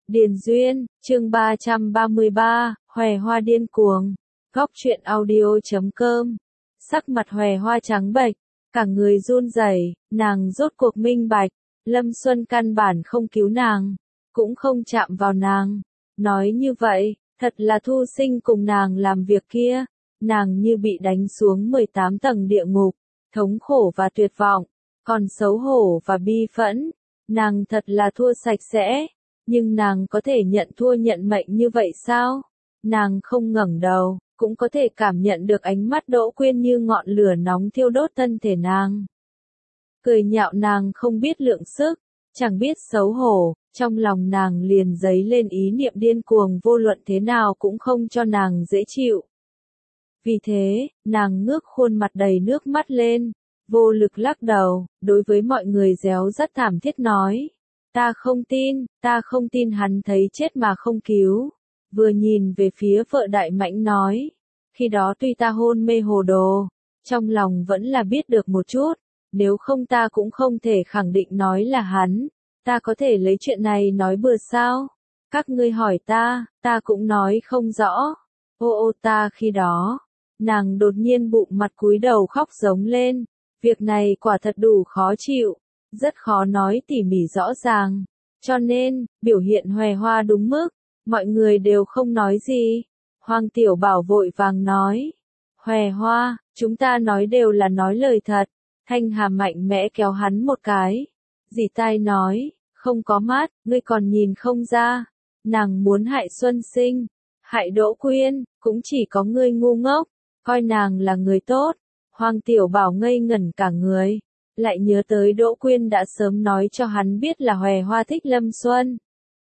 Điền Duyên, chương 333, Hòe Hoa điên cuồng. Góc truyện audio.com. Sắc mặt Hòe Hoa trắng bệch, cả người run rẩy, nàng rốt cuộc minh bạch, Lâm Xuân căn bản không cứu nàng, cũng không chạm vào nàng. Nói như vậy, thật là Thu Sinh cùng nàng làm việc kia, nàng như bị đánh xuống 18 tầng địa ngục, thống khổ và tuyệt vọng, còn xấu hổ và bi phẫn, nàng thật là thua sạch sẽ. Nhưng nàng có thể nhận thua nhận mệnh như vậy sao? Nàng không ngẩng đầu, cũng có thể cảm nhận được ánh mắt Đỗ Quyên như ngọn lửa nóng thiêu đốt thân thể nàng. Cười nhạo nàng không biết lượng sức, chẳng biết xấu hổ, trong lòng nàng liền dấy lên ý niệm điên cuồng vô luận thế nào cũng không cho nàng dễ chịu. Vì thế, nàng ngước khuôn mặt đầy nước mắt lên, vô lực lắc đầu, đối với mọi người réo rất thảm thiết nói. Ta không tin hắn thấy chết mà không cứu. Vừa nhìn về phía vợ Đại Mãnh nói, khi đó tuy ta hôn mê hồ đồ, trong lòng vẫn là biết được một chút, nếu không ta cũng không thể khẳng định nói là hắn, ta có thể lấy chuyện này nói bừa sao? Các ngươi hỏi ta cũng nói không rõ. Ô ta khi đó, nàng đột nhiên bụng mặt cúi đầu khóc giống lên, việc này quả thật đủ khó chịu. Rất khó nói tỉ mỉ rõ ràng, cho nên, biểu hiện Hòe Hoa đúng mức, mọi người đều không nói gì. Hoàng Tiểu Bảo vội vàng nói, Hòe Hoa, chúng ta nói đều là nói lời thật. Thanh Hà mạnh mẽ kéo hắn một cái. Dì tai nói, không có mắt, ngươi còn nhìn không ra. Nàng muốn hại Xuân Sinh, hại Đỗ Quyên, cũng chỉ có ngươi ngu ngốc, coi nàng là người tốt. Hoàng Tiểu Bảo ngây ngẩn cả người. Lại nhớ tới Đỗ Quyên đã sớm nói cho hắn biết là Hòe Hoa thích Lâm Xuân.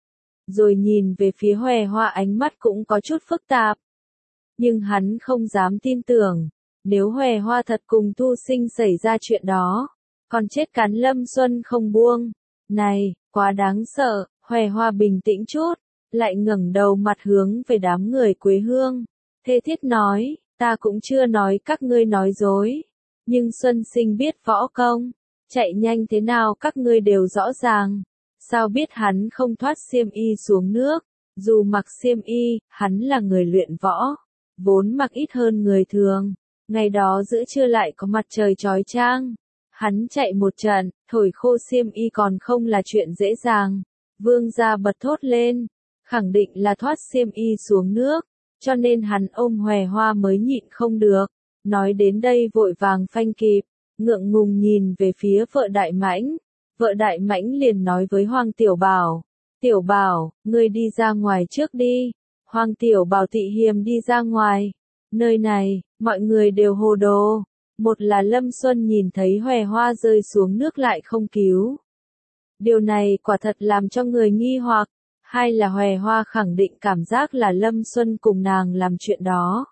Rồi nhìn về phía Hòe Hoa ánh mắt cũng có chút phức tạp. Nhưng hắn không dám tin tưởng, nếu Hòe Hoa thật cùng Thu Sinh xảy ra chuyện đó, còn chết cắn Lâm Xuân không buông. Này, quá đáng sợ, Hòe Hoa bình tĩnh chút, lại ngẩng đầu mặt hướng về đám người Quế Hương. Thê thiết nói, ta cũng chưa nói các ngươi nói dối. Nhưng Xuân Sinh biết võ công, chạy nhanh thế nào các ngươi đều rõ ràng. Sao biết hắn không thoát xiêm y xuống nước, dù mặc xiêm y, hắn là người luyện võ, vốn mặc ít hơn người thường. Ngày đó giữa trưa lại có mặt trời chói chang, hắn chạy một trận, thổi khô xiêm y còn không là chuyện dễ dàng. Vương gia bật thốt lên, khẳng định là thoát xiêm y xuống nước, cho nên hắn ôm Hòe Hoa mới nhịn không được. Nói đến đây vội vàng phanh kịp, ngượng ngùng nhìn về phía vợ Đại Mãnh. Vợ Đại Mãnh liền nói với Hoàng Tiểu Bảo, Tiểu Bảo, ngươi đi ra ngoài trước đi. Hoàng Tiểu Bảo tị hiềm đi ra ngoài. Nơi này, mọi người đều hồ đồ. Một là Lâm Xuân nhìn thấy Hòe Hoa rơi xuống nước lại không cứu. Điều này quả thật làm cho người nghi hoặc. Hai là Hòe Hoa khẳng định cảm giác là Lâm Xuân cùng nàng làm chuyện đó.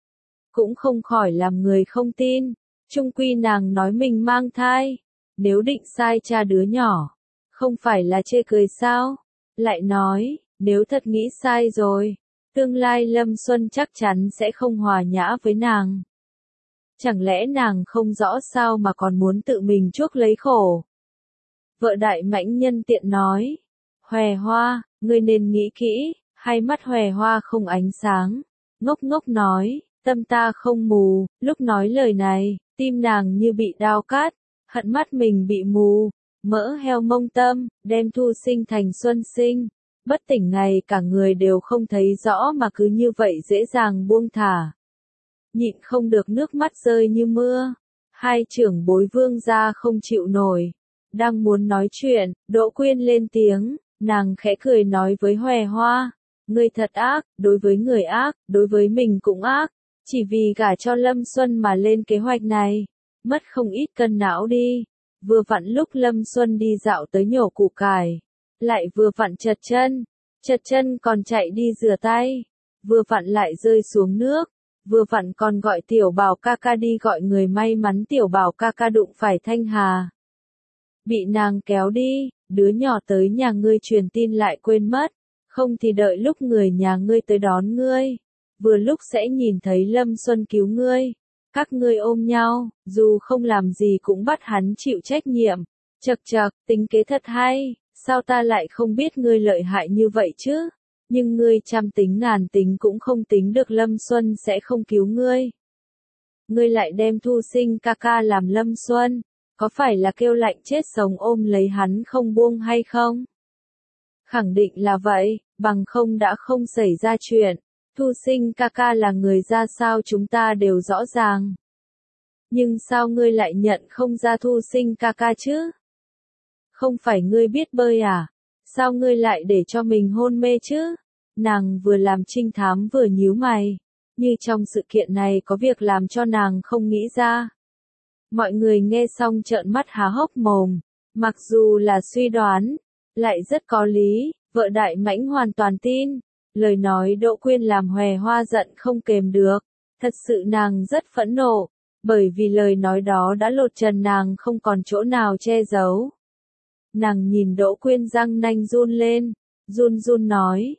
Cũng không khỏi làm người không tin, chung quy nàng nói mình mang thai, nếu định sai cha đứa nhỏ, không phải là chê cười sao? Lại nói, nếu thật nghĩ sai rồi, tương lai Lâm Xuân chắc chắn sẽ không hòa nhã với nàng. Chẳng lẽ nàng không rõ sao mà còn muốn tự mình chuốc lấy khổ? Vợ Đại Mãnh nhân tiện nói, Hòe Hoa, ngươi nên nghĩ kỹ. Hai mắt Hòe Hoa không ánh sáng, ngốc ngốc nói. Tâm ta không mù, lúc nói lời này, tim nàng như bị đao cắt, hận mắt mình bị mù, mỡ heo mông tâm, đem Thu Sinh thành Xuân Sinh, bất tỉnh ngày cả người đều không thấy rõ mà cứ như vậy dễ dàng buông thả. Nhịn không được nước mắt rơi như mưa, hai trưởng bối Vương gia không chịu nổi, đang muốn nói chuyện, Đỗ Quyên lên tiếng, nàng khẽ cười nói với Hòe Hoa, ngươi thật ác, đối với người ác, đối với mình cũng ác. Chỉ vì gả cho Lâm Xuân mà lên kế hoạch này, mất không ít cân não đi. Vừa vặn lúc Lâm Xuân đi dạo tới nhổ củ cải, lại vừa vặn chật chân còn chạy đi rửa tay, vừa vặn lại rơi xuống nước, vừa vặn còn gọi Tiểu Bảo ca ca đi gọi người may mắn Tiểu Bảo ca ca đụng phải Thanh Hà. Bị nàng kéo đi, đứa nhỏ tới nhà ngươi truyền tin lại quên mất, không thì đợi lúc người nhà ngươi tới đón ngươi. Vừa lúc sẽ nhìn thấy Lâm Xuân cứu ngươi, các ngươi ôm nhau, dù không làm gì cũng bắt hắn chịu trách nhiệm. Chậc chậc, tính kế thật hay, Sao ta lại không biết ngươi lợi hại như vậy chứ? Nhưng ngươi trăm tính ngàn tính cũng không tính được Lâm Xuân sẽ không cứu ngươi. Ngươi lại đem Thu Sinh ca ca làm Lâm Xuân, có phải là kêu lạnh chết sống ôm lấy hắn không buông hay không? Khẳng định là vậy, bằng không đã không xảy ra chuyện. Thu Sinh ca ca là người ra sao chúng ta đều rõ ràng. Nhưng sao ngươi lại nhận không ra Thu Sinh ca ca chứ? Không phải ngươi biết bơi à? Sao ngươi lại để cho mình hôn mê chứ? Nàng vừa làm trinh thám vừa nhíu mày. Như trong sự kiện này có việc làm cho nàng không nghĩ ra. Mọi người nghe xong trợn mắt há hốc mồm. Mặc dù là suy đoán, lại rất có lý, vợ Đại Mãnh hoàn toàn tin. Lời nói Đỗ Quyên làm Hòe Hoa giận không kềm được. Thật sự nàng rất phẫn nộ, bởi vì lời nói đó đã lột trần nàng không còn chỗ nào che giấu. Nàng nhìn Đỗ Quyên răng nanh run lên, run run nói,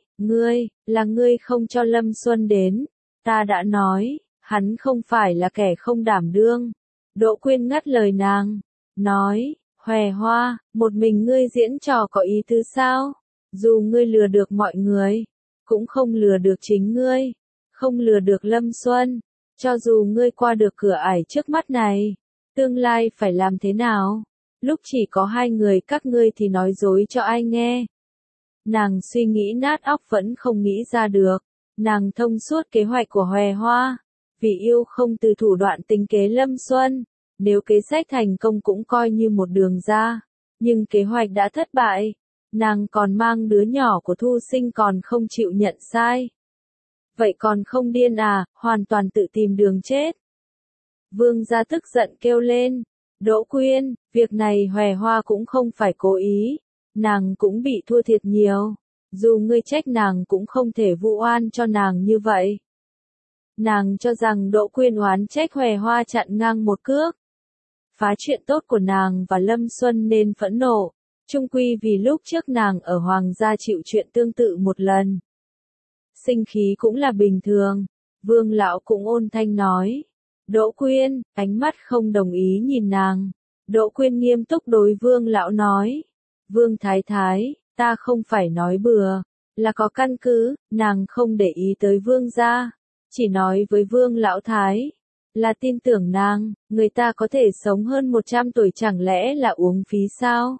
là ngươi không cho Lâm Xuân đến. Ta đã nói, hắn không phải là kẻ không đảm đương. Đỗ Quyên ngắt lời nàng, nói, Hòe Hoa, một mình ngươi diễn trò có ý tứ sao? Dù ngươi lừa được mọi người, cũng không lừa được chính ngươi, không lừa được Lâm Xuân. Cho dù ngươi qua được cửa ải trước mắt này, tương lai phải làm thế nào? Lúc chỉ có hai người các ngươi thì nói dối cho ai nghe? Nàng suy nghĩ nát óc vẫn không nghĩ ra được. Nàng thông suốt kế hoạch của Hòe Hoa. Vì yêu không từ thủ đoạn tính kế Lâm Xuân. Nếu kế sách thành công cũng coi như một đường ra. Nhưng kế hoạch đã thất bại. Nàng còn mang đứa nhỏ của Thu Sinh còn không chịu nhận sai. Vậy còn không điên à, hoàn toàn tự tìm đường chết. Vương gia tức giận kêu lên. Đỗ Quyên, việc này Hòe Hoa cũng không phải cố ý. Nàng cũng bị thua thiệt nhiều. Dù ngươi trách nàng cũng không thể vu oan cho nàng như vậy. Nàng cho rằng Đỗ Quyên oán trách Hòe Hoa chặn ngang một cước. Phá chuyện tốt của nàng và Lâm Xuân nên phẫn nộ. Chung quy vì lúc trước nàng ở Hoàng gia chịu chuyện tương tự một lần. Sinh khí cũng là bình thường. Vương lão cũng ôn thanh nói. Đỗ Quyên, ánh mắt không đồng ý nhìn nàng. Đỗ Quyên nghiêm túc đối Vương lão nói. Vương Thái Thái, ta không phải nói bừa, là có căn cứ, nàng không để ý tới Vương gia, chỉ nói với Vương lão Thái, là tin tưởng nàng, người ta có thể sống hơn 100 tuổi chẳng lẽ là uống phí sao?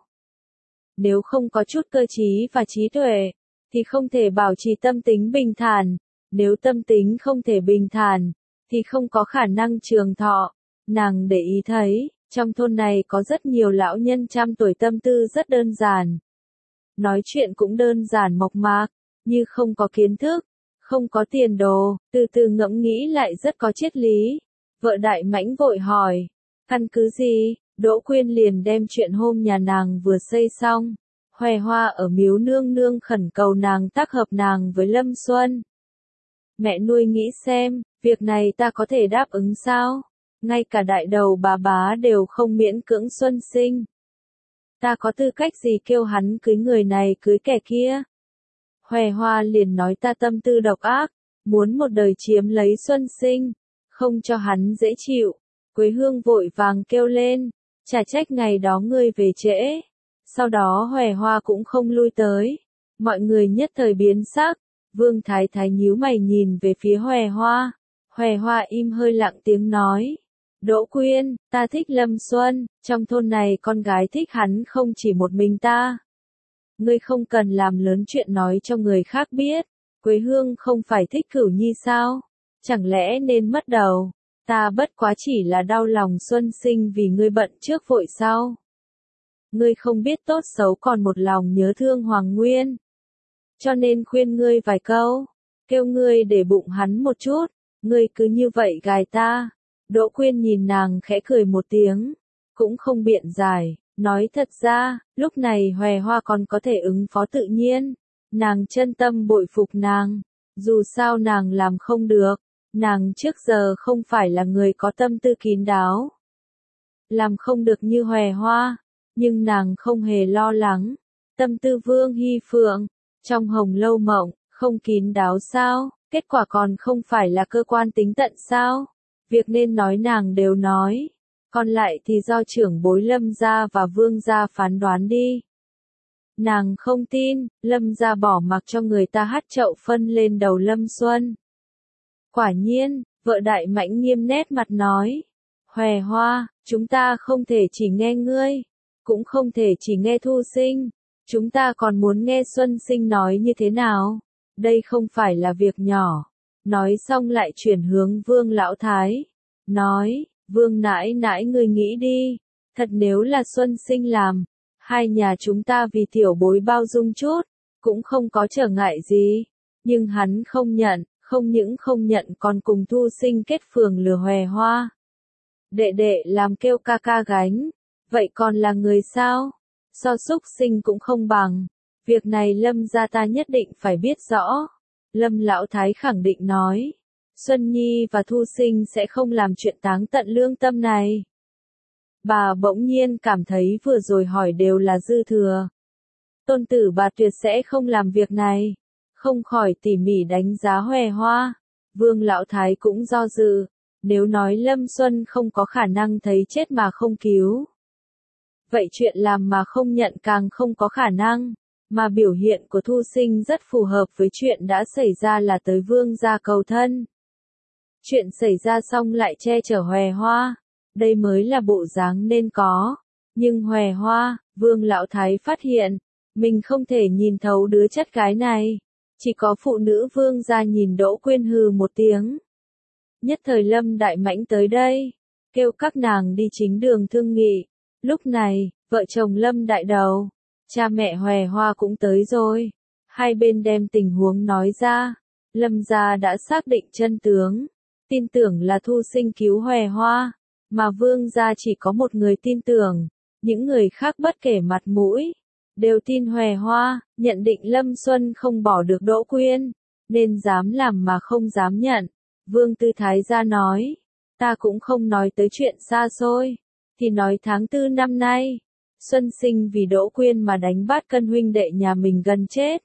Nếu không có chút cơ trí và trí tuệ, thì không thể bảo trì tâm tính bình thản, nếu tâm tính không thể bình thản, thì không có khả năng trường thọ. Nàng để ý thấy, trong thôn này có rất nhiều lão nhân trăm tuổi tâm tư rất đơn giản. Nói chuyện cũng đơn giản mộc mạc, như không có kiến thức, không có tiền đồ, từ từ ngẫm nghĩ lại rất có triết lý. Vợ Đại Mãnh vội hỏi, căn cứ gì? Đỗ Quyên liền đem chuyện hôm nhà nàng vừa xây xong. Hòe Hoa ở miếu nương nương khẩn cầu nàng tác hợp nàng với Lâm Xuân. Mẹ nuôi nghĩ xem, việc này ta có thể đáp ứng sao? Ngay cả đại đầu bà bá đều không miễn cưỡng Xuân sinh. Ta có tư cách gì kêu hắn cưới người này cưới kẻ kia? Hòe Hoa liền nói ta tâm tư độc ác, muốn một đời chiếm lấy Xuân sinh, không cho hắn dễ chịu. Quế Hương vội vàng kêu lên, chả trách ngày đó ngươi về trễ. Sau đó Hòe Hoa cũng không lui tới. Mọi người nhất thời biến sắc. Vương Thái Thái nhíu mày nhìn về phía Hòe Hoa. Hòe Hoa im hơi lặng tiếng nói. Đỗ Quyên, ta thích Lâm Xuân, trong thôn này con gái thích hắn không chỉ một mình ta. Ngươi không cần làm lớn chuyện nói cho người khác biết. Quế Hương không phải thích Cửu Nhi sao? Chẳng lẽ nên mất đầu? Ta bất quá chỉ là đau lòng Xuân sinh vì ngươi bận trước vội sau. Ngươi không biết tốt xấu còn một lòng nhớ thương Hoàng Nguyên. Cho nên khuyên ngươi vài câu, kêu ngươi để bụng hắn một chút, ngươi cứ như vậy gài ta. Đỗ Quyên nhìn nàng khẽ cười một tiếng, cũng không biện giải, nói thật ra, lúc này Hòe Hoa còn có thể ứng phó tự nhiên. Nàng chân tâm bội phục nàng, dù sao nàng làm không được, nàng trước giờ không phải là người có tâm tư kín đáo. Làm không được như Hòe Hoa, nhưng nàng không hề lo lắng. Tâm tư Vương Hy Phượng, trong Hồng Lâu Mộng, không kín đáo sao, kết quả còn không phải là cơ quan tính tận sao. Việc nên nói nàng đều nói, còn lại thì do trưởng bối Lâm gia và Vương gia phán đoán đi. Nàng không tin, Lâm gia bỏ mặc cho người ta hắt chậu phân lên đầu Lâm Xuân. Quả nhiên, vợ Đại Mãnh nghiêm nét mặt nói. Hòe Hoa, chúng ta không thể chỉ nghe ngươi, cũng không thể chỉ nghe Thu Sinh, chúng ta còn muốn nghe Xuân Sinh nói như thế nào. Đây không phải là việc nhỏ. Nói xong lại chuyển hướng Vương Lão Thái. Nói, Vương nãi nãi ngươi nghĩ đi, thật nếu là Xuân Sinh làm, hai nhà chúng ta vì tiểu bối bao dung chút, cũng không có trở ngại gì. Nhưng hắn không nhận, không những không nhận còn cùng Thu Sinh kết phường lừa Hòe Hoa. Đệ đệ làm kêu ca ca gánh, vậy còn là người sao? So súc sinh cũng không bằng. Việc này Lâm gia ta nhất định phải biết rõ. Lâm Lão Thái khẳng định nói. Xuân Nhi và Thu Sinh sẽ không làm chuyện táng tận lương tâm này. Bà bỗng nhiên cảm thấy vừa rồi hỏi đều là dư thừa. Tôn tử bà tuyệt sẽ không làm việc này. Không khỏi tỉ mỉ đánh giá Hòe Hoa. Vương Lão Thái cũng do dự. Nếu nói Lâm Xuân không có khả năng thấy chết mà không cứu. Vậy chuyện làm mà không nhận càng không có khả năng. Mà biểu hiện của Thu Sinh rất phù hợp với chuyện đã xảy ra là tới Vương gia cầu thân. Chuyện xảy ra xong lại che chở Hòe Hoa. Đây mới là bộ dáng nên có. Nhưng Hòe Hoa, Vương Lão Thái phát hiện, mình không thể nhìn thấu đứa chất gái này. Chỉ có phụ nữ Vương gia nhìn Đỗ Quyên hừ một tiếng. Nhất thời Lâm Đại Mãnh tới đây, kêu các nàng đi chính đường thương nghị. Lúc này, vợ chồng Lâm Đại Đầu, cha mẹ Hòe Hoa cũng tới rồi. Hai bên đem tình huống nói ra. Lâm gia đã xác định chân tướng, tin tưởng là Thu Sinh cứu Hòe Hoa, mà Vương gia chỉ có một người tin tưởng, những người khác bất kể mặt mũi, đều tin Hòe Hoa, nhận định Lâm Xuân không bỏ được Đỗ Quyên, nên dám làm mà không dám nhận. Vương Tư Thái gia nói, ta cũng không nói tới chuyện xa xôi, thì nói tháng 4 năm nay, Xuân Sinh vì Đỗ Quyên mà đánh Bát Cân huynh đệ nhà mình gần chết.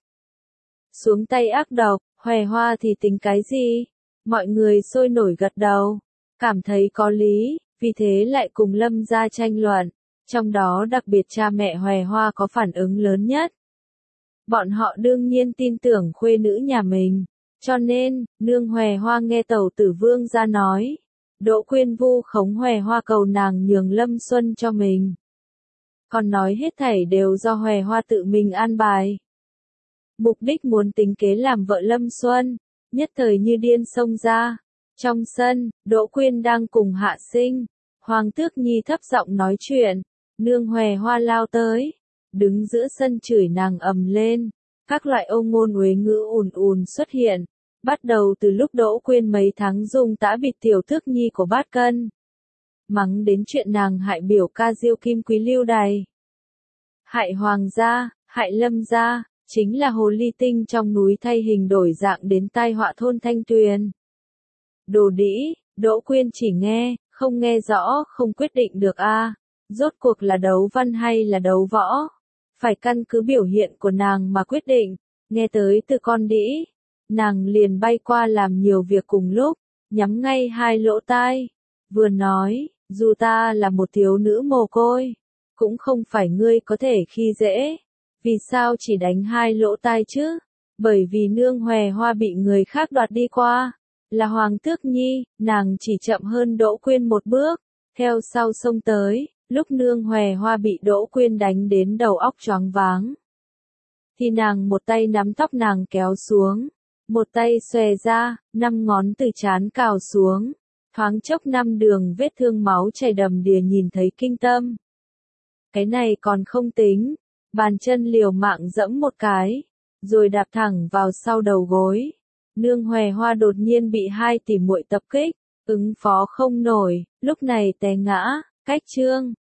Xuống tay ác độc, Hòe Hoa thì tính cái gì? Mọi người sôi nổi gật đầu, cảm thấy có lý, vì thế lại cùng Lâm gia tranh luận, trong đó đặc biệt cha mẹ Hòe Hoa có phản ứng lớn nhất. Bọn họ đương nhiên tin tưởng khuê nữ nhà mình. Cho nên, nương Hòe Hoa nghe tẩu tử Vương gia nói, Đỗ Quyên vu khống Hòe Hoa cầu nàng nhường Lâm Xuân cho mình. Còn nói hết thảy đều do Hòe Hoa tự mình an bài. Mục đích muốn tính kế làm vợ Lâm Xuân, nhất thời như điên xông ra. Trong sân, Đỗ Quyên đang cùng Hạ Sinh, Hoàng Tước Nhi thấp giọng nói chuyện, nương Hòe Hoa lao tới, đứng giữa sân chửi nàng ầm lên. Các loại âu ngôn uế ngữ ùn ùn xuất hiện, bắt đầu từ lúc Đỗ Quyên mấy tháng dùng tã bịt tiểu Tước Nhi của Bát Cân. Mắng đến chuyện nàng hại biểu ca Diêu Kim Quý lưu đày. Hại Hoàng gia, hại Lâm gia, chính là hồ ly tinh trong núi thay hình đổi dạng đến tai họa thôn Thanh Tuyền. Đồ đĩ, Đỗ Quyên chỉ nghe, không nghe rõ, không quyết định được a. Rốt cuộc là đấu văn hay là đấu võ? Phải căn cứ biểu hiện của nàng mà quyết định. Nghe tới từ con đĩ, nàng liền bay qua làm nhiều việc cùng lúc, nhắm ngay hai lỗ tai. Vừa nói, dù ta là một thiếu nữ mồ côi, cũng không phải ngươi có thể khi dễ. Vì sao chỉ đánh hai lỗ tai chứ? Bởi vì nương Hòe Hoa bị người khác đoạt đi qua. Là Hoàng Tước Nhi, nàng chỉ chậm hơn Đỗ Quyên một bước, theo sau xông tới. Lúc nương Hòe Hoa bị Đỗ Quyên đánh đến đầu óc choáng váng, thì nàng một tay nắm tóc nàng kéo xuống, một tay xòe ra, 5 ngón từ trán cào xuống, thoáng chốc 5 đường vết thương máu chảy đầm đìa nhìn thấy kinh tâm. Cái này còn không tính, bàn chân liều mạng dẫm một cái, rồi đạp thẳng vào sau đầu gối. Nương Hòe Hoa đột nhiên bị hai tỷ muội tập kích, ứng phó không nổi, lúc này té ngã, cách chương.